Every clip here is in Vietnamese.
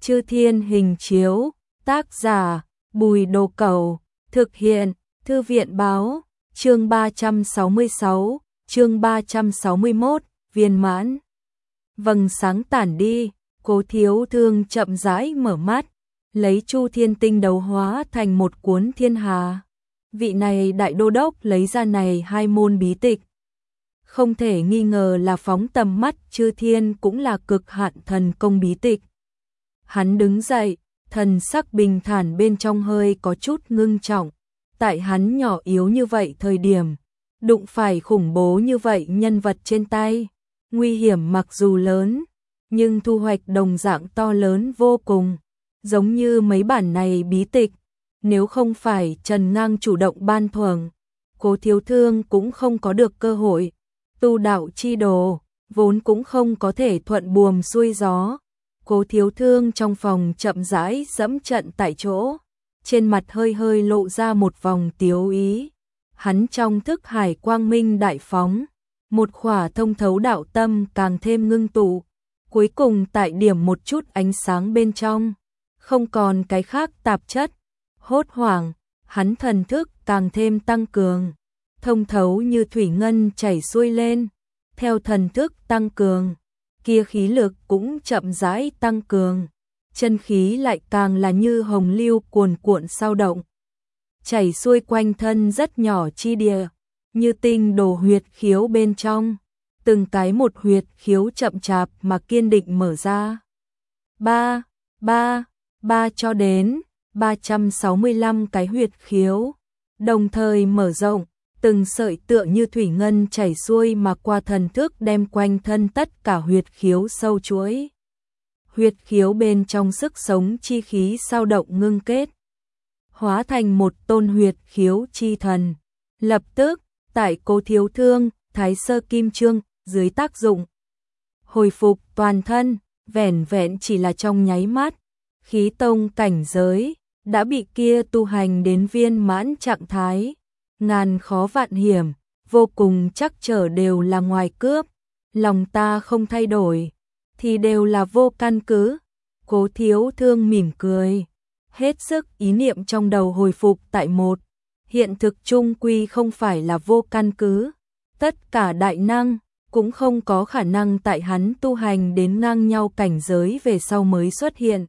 Chư Thiên Hình Chiếu, tác giả, Bùi Đồ Cẩu, thực hiện, Thư viện Báo, chương 366, chương 361, viên mãn. Vầng sáng tản đi, Cố Thiếu Thương chậm rãi mở mắt, lấy Chu Thiên Tinh đấu hóa thành một cuốn thiên hà. Vị này đại đô đốc lấy ra này hai môn bí tịch. Không thể nghi ngờ là phóng tầm mắt chư thiên cũng là cực hạn thần công bí tịch. Hắn đứng dậy, thần sắc bình thản bên trong hơi có chút ngưng trọng. Tại hắn nhỏ yếu như vậy thời điểm, đụng phải khủng bố như vậy nhân vật trên tay. Nguy hiểm mặc dù lớn, nhưng thu hoạch đồng dạng to lớn vô cùng. Giống như mấy bản này bí tịch, nếu không phải Trần Ngang chủ động ban thưởng, Cố Thiếu Thương cũng không có được cơ hội. Tu đạo chi đồ, vốn cũng không có thể thuận buồm xuôi gió. Cố Thiếu Thương trong phòng chậm rãi dẫm trận tại chỗ, trên mặt hơi hơi lộ ra một vòng tiếu ý. Hắn trong thức hải quang minh đại phóng, một khỏa thông thấu đạo tâm càng thêm ngưng tụ, cuối cùng tại điểm một chút ánh sáng bên trong, không còn cái khác tạp chất. Hốt hoảng, hắn thần thức càng thêm tăng cường, thông thấu như thủy ngân chảy xuôi lên. Theo thần thức tăng cường, kia khí lực cũng chậm rãi tăng cường, chân khí lại càng là như hồng lưu cuồn cuộn sao động, chảy xuôi quanh thân rất nhỏ chi địa, như tinh đổ huyệt khiếu bên trong, từng cái một huyệt khiếu chậm chạp mà kiên định mở ra. Ba cho đến 365 cái huyệt khiếu, đồng thời mở rộng, từng sợi tựa như thủy ngân chảy xuôi mà qua thần thức đem quanh thân tất cả huyệt khiếu sâu chuỗi. Huyệt khiếu bên trong sức sống chi khí sao động ngưng kết, hóa thành một tôn huyệt khiếu chi thần. Lập tức, tại Cố Thiếu Thương, Thái Sơ Kim Chương, dưới tác dụng hồi phục toàn thân, vẻn vẹn chỉ là trong nháy mắt, khí tông cảnh giới đã bị kia tu hành đến viên mãn trạng thái. Ngàn khó vạn hiểm, vô cùng chắc trở đều là ngoài cướp, lòng ta không thay đổi, thì đều là vô căn cứ. Cố Thiếu Thương mỉm cười, hết sức ý niệm trong đầu hồi phục tại một. Hiện thực chung quy không phải là vô căn cứ, tất cả đại năng cũng không có khả năng tại hắn tu hành đến ngang nhau cảnh giới về sau mới xuất hiện.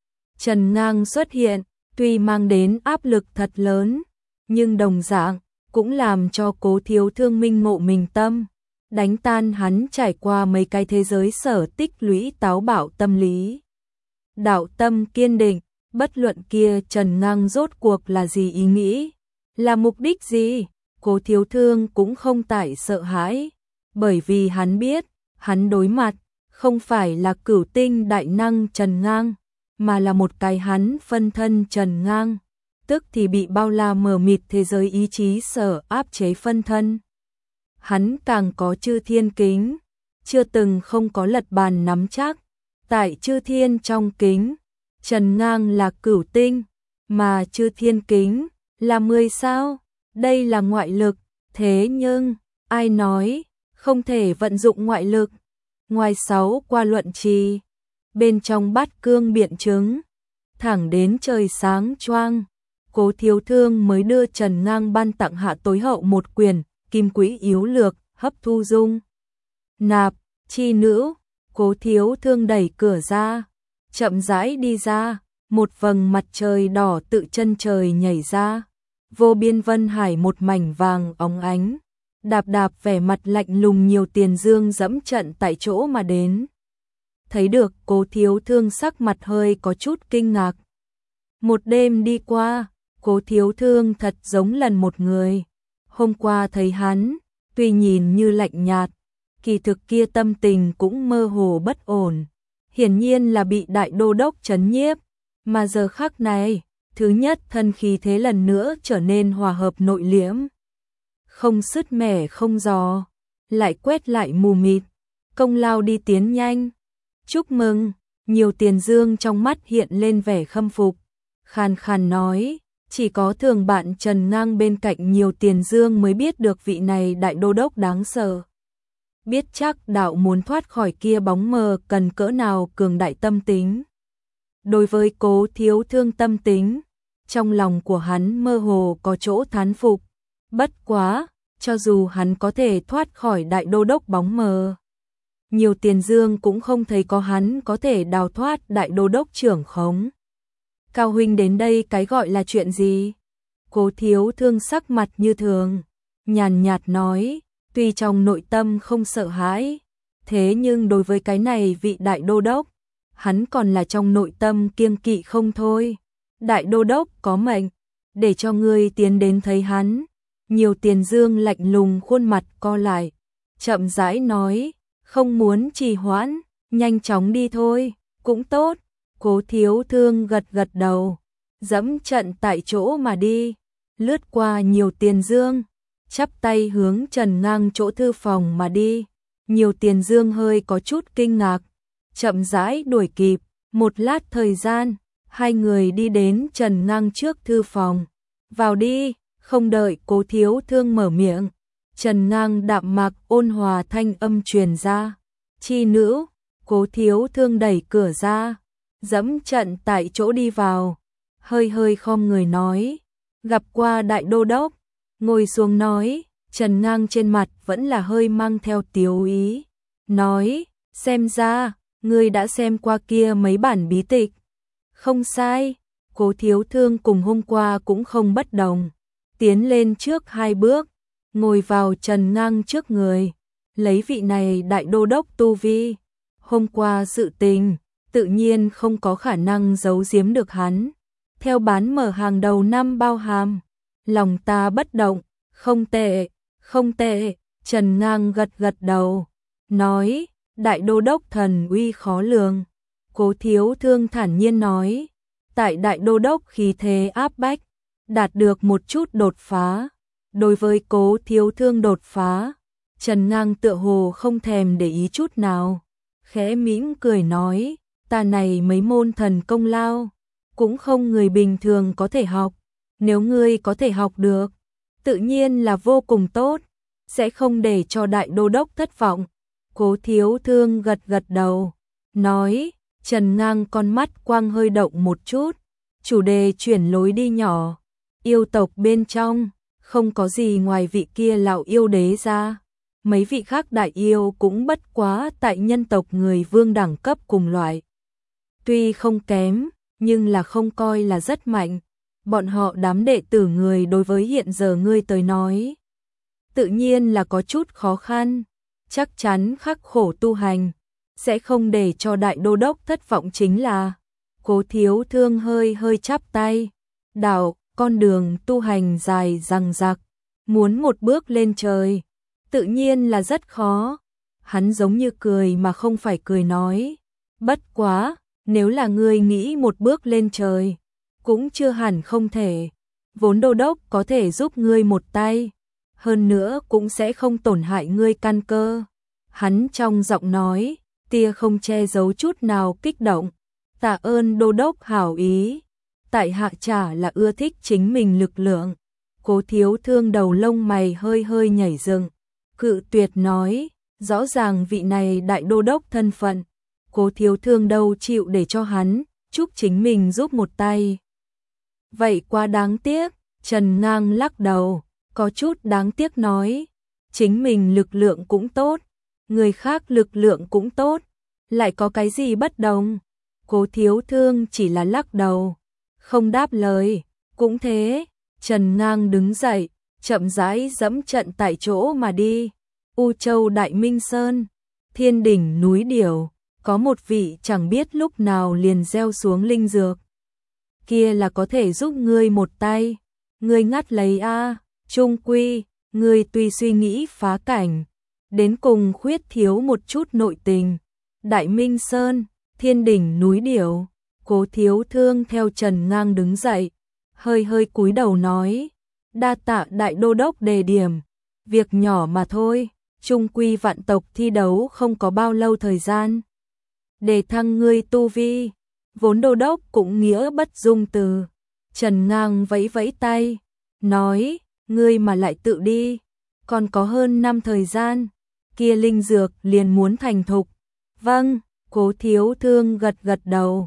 Trần Ngang xuất hiện, tuy mang đến áp lực thật lớn, nhưng đồng dạng cũng làm cho Cố Thiếu Thương minh ngộ mình tâm, đánh tan hắn trải qua mấy cái thế giới sở tích lũy táo bạo tâm lý. Đạo tâm kiên định, bất luận kia Trần Ngang rốt cuộc là gì ý nghĩ, là mục đích gì, Cố Thiếu Thương cũng không tại sợ hãi, bởi vì hắn biết, hắn đối mặt không phải là cửu tinh đại năng Trần Ngang, mà là một cái hắn phân thân Trần Ngang, tức thì bị bao la mờ mịt thế giới ý chí sở áp chế phân thân. Hắn càng có chư thiên kính, chưa từng không có lật bàn nắm chắc. Tại chư thiên trong kính, Trần Ngang là cửu tinh, mà chư thiên kính là 10 sao. Đây là ngoại lực, thế nhưng ai nói không thể vận dụng ngoại lực? Ngoài 6 qua luận trì, bên trong bát cương biện chứng, thẳng đến trời sáng choang, Cố Thiếu Thương mới đưa Trần Ngang ban tặng hạ tối hậu một quyền Kim Quỹ Yếu Lược, hấp thu dung nạp chi nữ. Cố Thiếu Thương đẩy cửa ra, chậm rãi đi ra, một vầng mặt trời đỏ tự chân trời nhảy ra, vô biên vân hải một mảnh vàng óng ánh. Đạp đạp vẻ mặt lạnh lùng nhiều tiền dương dẫm trận tại chỗ mà đến. Thấy được Cố Thiếu Thương sắc mặt hơi có chút kinh ngạc. Một đêm đi qua, Cố Thiếu Thương thật giống lần một người. Hôm qua thấy hắn, tuy nhìn như lạnh nhạt, kỳ thực kia tâm tình cũng mơ hồ bất ổn. Hiển nhiên là bị đại đô đốc trấn nhiếp, mà giờ khắc này, thứ nhất thân khí thế lần nữa trở nên hòa hợp nội liễm. Không sứt mẻ không giò, lại quét lại mù mịt, công lao đi tiến nhanh. Chúc mừng, nhiều tiền dương trong mắt hiện lên vẻ khâm phục, khàn khàn nói, chỉ có thường bạn Trần Ngang bên cạnh nhiều tiền dương mới biết được vị này đại đô đốc đáng sợ. Biết chắc đạo muốn thoát khỏi kia bóng mờ cần cỡ nào cường đại tâm tính. Đối với Cố Thiếu Thương tâm tính, trong lòng của hắn mơ hồ có chỗ thán phục. Bất quá, cho dù hắn có thể thoát khỏi đại đô đốc bóng mờ, nhiều tiền dương cũng không thấy có hắn có thể đào thoát đại đô đốc trưởng khống. Cao huynh đến đây cái gọi là chuyện gì? Cố Thiếu Thương sắc mặt như thường, nhàn nhạt nói, tuy trong nội tâm không sợ hãi, thế nhưng đối với cái này vị đại đô đốc, hắn còn là trong nội tâm kiêng kỵ không thôi. Đại đô đốc có mệnh, để cho ngươi tiến đến thấy hắn. Nhiều tiền dương lạnh lùng khuôn mặt co lại, chậm rãi nói, không muốn trì hoãn, nhanh chóng đi thôi, cũng tốt. Cố Thiếu Thương gật gật đầu, dẫm trận tại chỗ mà đi, lướt qua nhiều tiền dương, chắp tay hướng Trần Ngang chỗ thư phòng mà đi. Nhiều tiền dương hơi có chút kinh ngạc, chậm rãi đuổi kịp, một lát thời gian, hai người đi đến Trần Ngang trước thư phòng. Vào đi, không đợi Cố Thiếu Thương mở miệng, Trần Ngang đạm mạc ôn hòa thanh âm truyền ra. Chi nữ, Cố Thiếu Thương đẩy cửa ra, dẫm trận tại chỗ đi vào, hơi hơi khom người nói, gặp qua đại đô đốc, ngồi xuống nói. Trần Ngang trên mặt vẫn là hơi mang theo tiếu ý, nói, xem ra, ngươi đã xem qua kia mấy bản bí tịch. Không sai, Cố Thiếu Thương cùng hôm qua cũng không bất đồng, tiến lên trước hai bước, ngồi vào Trần Ngang trước người, lấy vị này đại đô đốc tu vi. Hôm qua sự tình, tự nhiên không có khả năng giấu giếm được hắn. Theo bán mở hàng đầu năm bao hàm, lòng ta bất động, không tệ, không tệ. Trần Ngang gật gật đầu, nói, đại đô đốc thần uy khó lường. Cố Thiếu Thương thản nhiên nói, tại đại đô đốc khí thế áp bách, đạt được một chút đột phá. Đối với Cố Thiếu Thương đột phá, Trần Ngang tựa hồ không thèm để ý chút nào, khẽ mỉm cười nói, ta này mấy môn thần công lao, cũng không người bình thường có thể học, nếu ngươi có thể học được, tự nhiên là vô cùng tốt, sẽ không để cho đại đô đốc thất vọng. Cố Thiếu Thương gật gật đầu, nói, Trần Ngang con mắt quang hơi động một chút, chủ đề chuyển lối đi nhỏ, yêu tộc bên trong, không có gì ngoài vị kia lão yêu đế ra, mấy vị khác đại yêu cũng bất quá tại nhân tộc người vương đẳng cấp cùng loại. Tuy không kém, nhưng là không coi là rất mạnh, bọn họ đám đệ tử người đối với hiện giờ ngươi tới nói, tự nhiên là có chút khó khăn, chắc chắn khắc khổ tu hành, sẽ không để cho đại đô đốc thất vọng chính là. Cố Thiếu Thương hơi hơi chắp tay, đạo, con đường tu hành dài dằng dặc, muốn một bước lên trời, tự nhiên là rất khó. Hắn giống như cười mà không phải cười nói, bất quá, nếu là ngươi nghĩ một bước lên trời, cũng chưa hẳn không thể, vốn đô đốc có thể giúp ngươi một tay, hơn nữa cũng sẽ không tổn hại ngươi căn cơ. Hắn trong giọng nói, tia không che giấu chút nào kích động, tạ ơn đô đốc hảo ý, tại hạ chả là ưa thích chính mình lực lượng. Cố Thiếu Thương đầu lông mày hơi hơi nhảy dựng, cự tuyệt nói, rõ ràng vị này đại đô đốc thân phận, Cố Thiếu Thương đâu chịu để cho hắn, chúc chính mình giúp một tay. Vậy quá đáng tiếc, Trần Ngang lắc đầu, có chút đáng tiếc nói, chính mình lực lượng cũng tốt, người khác lực lượng cũng tốt, lại có cái gì bất đồng. Cố Thiếu Thương chỉ là lắc đầu, không đáp lời, cũng thế. Trần Ngang đứng dậy, chậm rãi dẫm trận tại chỗ mà đi. U Châu Đại Minh Sơn, thiên đỉnh núi Điểu, có một vị chẳng biết lúc nào liền gieo xuống linh dược. Kia là có thể giúp ngươi một tay, ngươi ngắt lấy a, trung quy, ngươi tuy suy nghĩ phá cảnh, đến cùng khuyết thiếu một chút nội tình. Đại Minh Sơn, thiên đỉnh núi Điểu, Cố Thiếu Thương theo Trần Ngang đứng dậy, hơi hơi cúi đầu nói, đa tạ đại đô đốc đề điểm, việc nhỏ mà thôi, trung quy vạn tộc thi đấu không có bao lâu thời gian. Để thăng ngươi tu vi, vốn đô đốc cũng nghĩa bất dung từ. Trần Ngang vẫy vẫy tay, nói, ngươi mà lại tự đi, còn có hơn năm thời gian, kia linh dược liền muốn thành thục. Vâng, Cố Thiếu Thương gật gật đầu,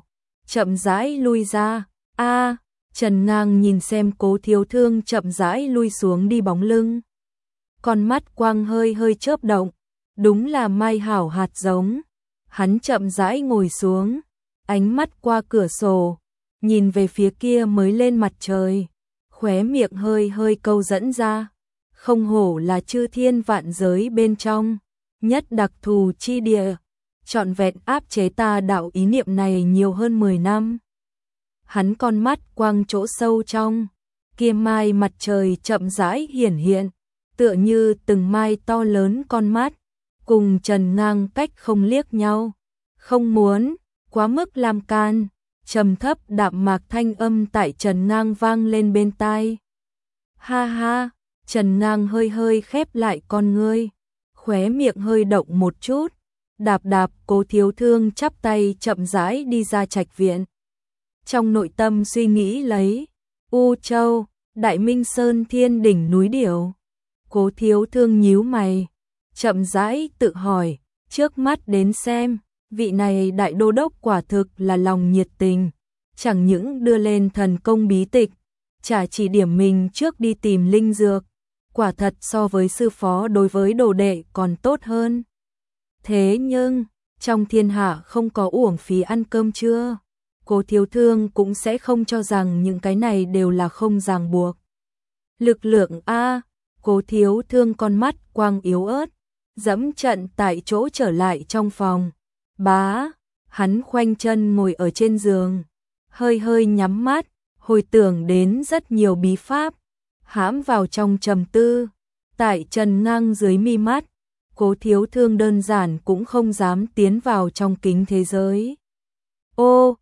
chậm rãi lui ra. A, Trần Ngang nhìn xem Cố Thiếu Thương chậm rãi lui xuống đi bóng lưng. Con mắt quang hơi hơi chớp động, đúng là mai hảo hạt giống. Hắn chậm rãi ngồi xuống, ánh mắt qua cửa sổ, nhìn về phía kia mới lên mặt trời, khóe miệng hơi hơi câu dẫn ra. Không hổ là chư thiên vạn giới bên trong, nhất đặc thù chi địa, trọn vẹn áp chế ta đạo ý niệm này nhiều hơn 10 năm. Hắn con mắt quang chỗ sâu trong, kia mai mặt trời chậm rãi hiển hiện, tựa như từng mai to lớn con mắt, cùng Trần Ngang cách không liếc nhau. Không muốn, quá mức làm can, trầm thấp đạm mạc thanh âm tại Trần Ngang vang lên bên tai. Ha ha, Trần Ngang hơi hơi khép lại con ngươi, khóe miệng hơi động một chút, đạp đạp Cố Thiếu Thương chắp tay chậm rãi đi ra trạch viện. Trong nội tâm suy nghĩ lấy, U Châu, Đại Minh Sơn Thiên đỉnh núi Điểu. Cố Thiếu Thương nhíu mày, chậm rãi tự hỏi, trước mắt đến xem, vị này đại đô đốc quả thực là lòng nhiệt tình, chẳng những đưa lên thần công bí tịch, chả chỉ điểm mình trước đi tìm linh dược, quả thật so với sư phó đối với đồ đệ còn tốt hơn. Thế nhưng, trong thiên hạ không có uổng phí ăn cơm trưa, Cố Thiếu Thương cũng sẽ không cho rằng những cái này đều là không ràng buộc. Lực lượng A, Cố Thiếu Thương con mắt quang yếu ớt, dẫm trận tại chỗ trở lại trong phòng. Bá, hắn khoanh chân ngồi ở trên giường, hơi hơi nhắm mắt, hồi tưởng đến rất nhiều bí pháp, hãm vào trong trầm tư. Tại Trần Ngang dưới mi mắt, Cố Thiếu Thương đơn giản cũng không dám tiến vào trong kính thế giới. Ô,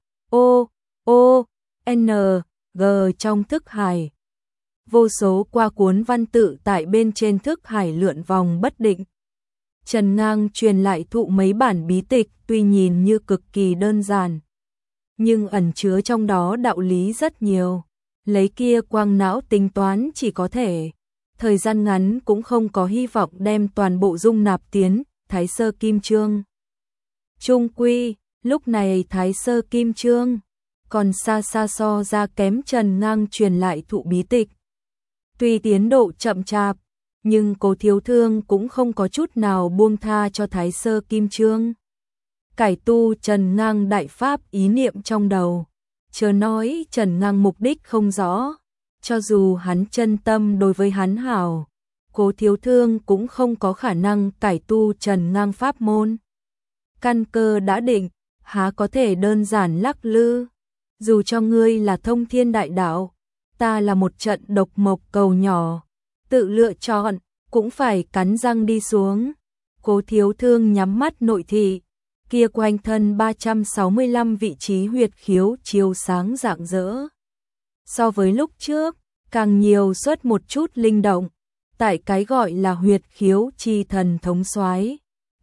N, G trong thức hải. Vô số qua cuốn văn tự tại bên trên thức hải lượn vòng bất định. Trần Ngang truyền lại thụ mấy bản bí tịch tuy nhìn như cực kỳ đơn giản, nhưng ẩn chứa trong đó đạo lý rất nhiều. Lấy kia quang não tính toán chỉ có thể, thời gian ngắn cũng không có hy vọng đem toàn bộ dung nạp tiến Thái Sơ Kim Chương. Trung quy, lúc này Thái Sơ Kim Chương còn xa xa so ra kém Trần Ngang truyền lại thụ bí tịch. Tuy tiến độ chậm chạp, nhưng Cố Thiếu Thương cũng không có chút nào buông tha cho Thái Sơ Kim Chương. Cải tu Trần Ngang đại pháp ý niệm trong đầu, chớ nói Trần Ngang mục đích không rõ, cho dù hắn chân tâm đối với hắn hảo, Cố Thiếu Thương cũng không có khả năng cải tu Trần Ngang pháp môn. Căn cơ đã định, há có thể đơn giản lắc lư. Dù cho ngươi là thông thiên đại đạo, ta là một trận độc mộc cầu nhỏ, tự lựa chọn, cũng phải cắn răng đi xuống. Cố Thiếu Thương nhắm mắt nội thị, kia quanh thân 365 vị trí huyệt khiếu chiếu sáng rạng rỡ. So với lúc trước, càng nhiều xuất một chút linh động, tại cái gọi là huyệt khiếu chi thần thống soái.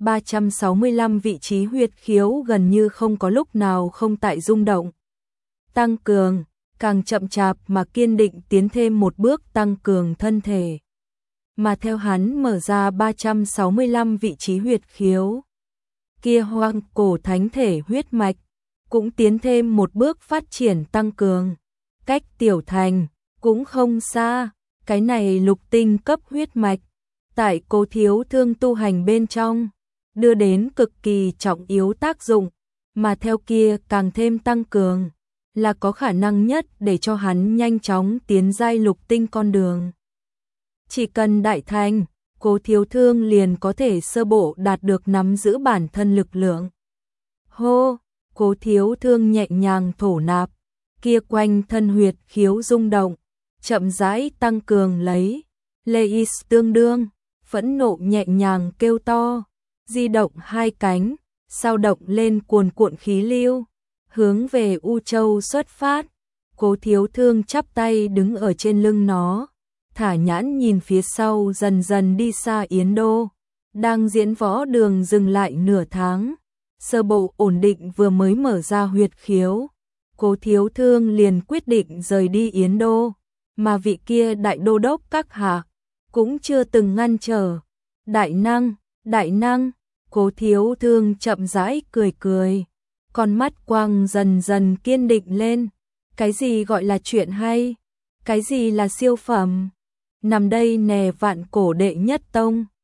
365 vị trí huyệt khiếu gần như không có lúc nào không tại rung động. Tăng cường, càng chậm chạp mà kiên định tiến thêm một bước tăng cường thân thể. Mà theo hắn mở ra 365 vị trí huyệt khiếu, kia hoang cổ thánh thể huyết mạch cũng tiến thêm một bước phát triển tăng cường. Cách tiểu thành cũng không xa, cái này lục tinh cấp huyết mạch tại Cố Thiếu Thương tu hành bên trong đưa đến cực kỳ trọng yếu tác dụng, mà theo kia càng thêm tăng cường, là có khả năng nhất để cho hắn nhanh chóng tiến giai lục tinh con đường. Chỉ cần đại thành, Cố Thiếu Thương liền có thể sơ bộ đạt được nắm giữ bản thân lực lượng. Hô, Cố Thiếu Thương nhẹ nhàng thổ nạp, kia quanh thân huyệt khiếu rung động, chậm rãi tăng cường lấy. Leis tương đương, phẫn nộ nhẹ nhàng kêu to, di động hai cánh, sao động lên cuồn cuộn khí lưu, hướng về U Châu xuất phát. Cố Thiếu Thương chắp tay đứng ở trên lưng nó, thả nhãn nhìn phía sau dần dần đi xa Yến Đô, đang diễn võ đường dừng lại nửa tháng, sơ bộ ổn định vừa mới mở ra huyệt khiếu. Cố Thiếu Thương liền quyết định rời đi Yến Đô, mà vị kia đại đô đốc các hạ cũng chưa từng ngăn trở. Đại năng, Cố Thiếu Thương chậm rãi cười cười, con mắt Quang dần dần kiên định lên. Cái gì gọi là chuyện hay? Cái gì là siêu phẩm? Nằm đây nè, vạn cổ đệ nhất tông.